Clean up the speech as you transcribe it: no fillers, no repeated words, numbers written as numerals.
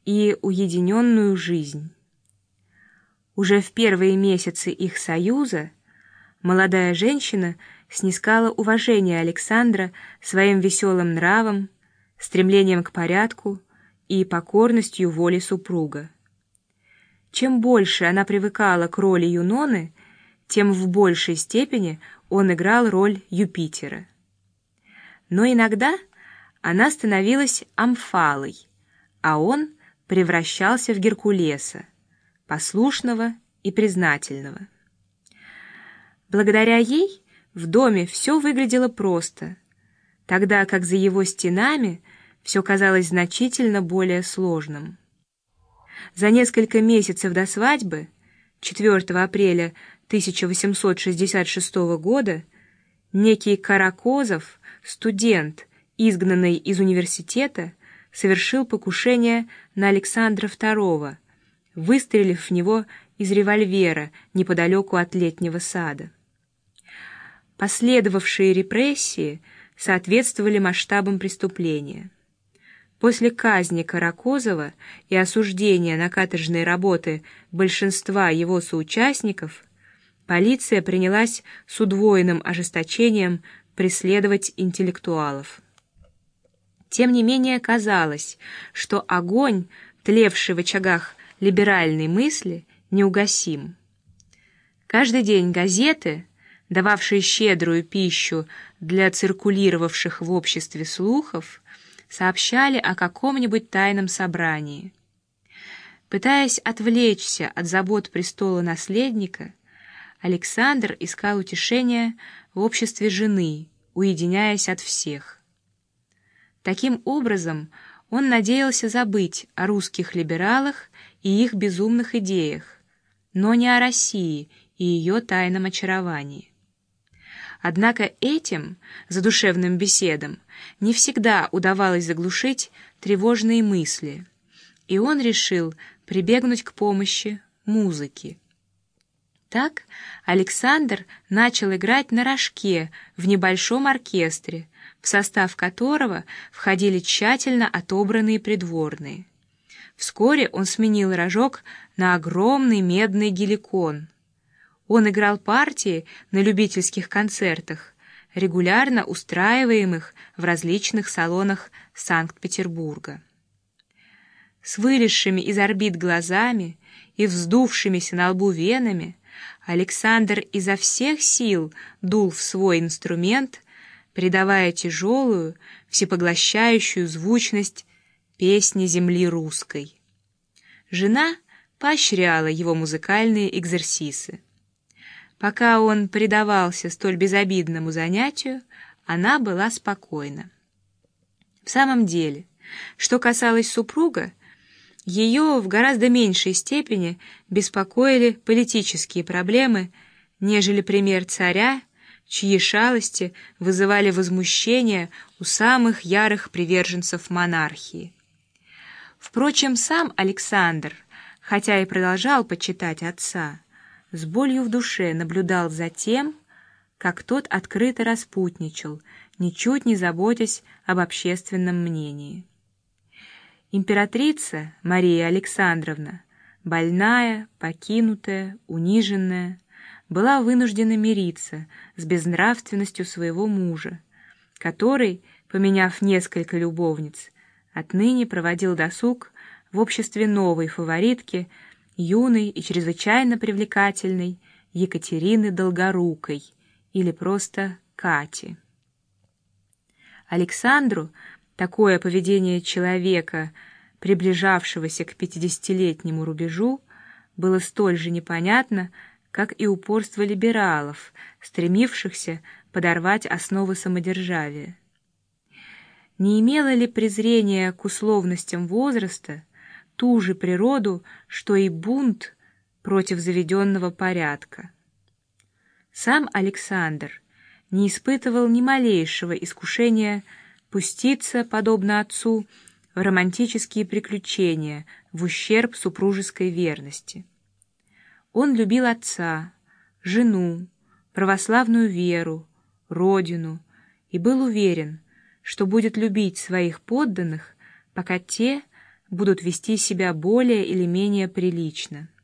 и уединенную жизнь. Уже в первые месяцы их союза молодая женщина снискала уважение Александра своим веселым нравом, стремлением к порядку и покорностью воле супруга. Чем больше она привыкала к роли Юноны, тем в большей степени он играл роль Юпитера. Но иногда она становилась Амфалой, а он превращался в Геркулеса, послушного и признательного. Благодаря ей в доме все выглядело просто, тогда как за его стенами все казалось значительно более сложным. За несколько месяцев до свадьбы, 4 апреля 1866 года, некий Каракозов, студент, изгнанный из университета, совершил покушение на Александра II, выстрелив в него из револьвера неподалеку от Летнего сада. Последовавшие репрессии соответствовали масштабам преступления. После казни Каракозова и осуждения на каторжные работы большинства его соучастников, полиция принялась с удвоенным ожесточением преследовать интеллектуалов. Тем не менее казалось, что огонь, тлевший в очагах либеральной мысли, неугасим. Каждый день газеты, дававшие щедрую пищу для циркулировавших в обществе слухов, сообщали о каком-нибудь тайном собрании. Пытаясь отвлечься от забот престола наследника, Александр искал утешения в обществе жены, уединяясь от всех. Таким образом, он надеялся забыть о русских либералах и их безумных идеях, но не о России и ее тайном очаровании. Однако этим задушевным беседам не всегда удавалось заглушить тревожные мысли, и он решил прибегнуть к помощи музыки. Так Александр начал играть на рожке в небольшом оркестре, в состав которого входили тщательно отобранные придворные. Вскоре он сменил рожок на огромный медный геликон. Он играл партии на любительских концертах, регулярно устраиваемых в различных салонах Санкт-Петербурга. С вылезшими из орбит глазами и вздувшимися на лбу венами Александр изо всех сил дул в свой инструмент, придавая тяжелую, всепоглощающую звучность песни земли русской. Жена поощряла его музыкальные экзерсисы. Пока он предавался столь безобидному занятию, она была спокойна. В самом деле, что касалось супруга, ее в гораздо меньшей степени беспокоили политические проблемы, нежели пример царя, чьи шалости вызывали возмущение у самых ярых приверженцев монархии. Впрочем, сам Александр, хотя и продолжал почитать отца, с болью в душе наблюдал за тем, как тот открыто распутничал, ничуть не заботясь об общественном мнении. Императрица Мария Александровна, больная, покинутая, униженная, была вынуждена мириться с безнравственностью своего мужа, который, поменяв несколько любовниц, отныне проводил досуг в обществе новой фаворитки, юной и чрезвычайно привлекательной Екатерины Долгорукой, или просто Кати. Александру такое поведение человека, приближавшегося к 50-летнему рубежу, было столь же непонятно, как и упорство либералов, стремившихся подорвать основы самодержавия. Не имело ли презрение к условностям возраста ту же природу, что и бунт против заведенного порядка? Сам Александр не испытывал ни малейшего искушения пуститься, подобно отцу, в романтические приключения в ущерб супружеской верности. Он любил отца, жену, православную веру, родину и был уверен, что будет любить своих подданных, пока те будут вести себя более или менее прилично.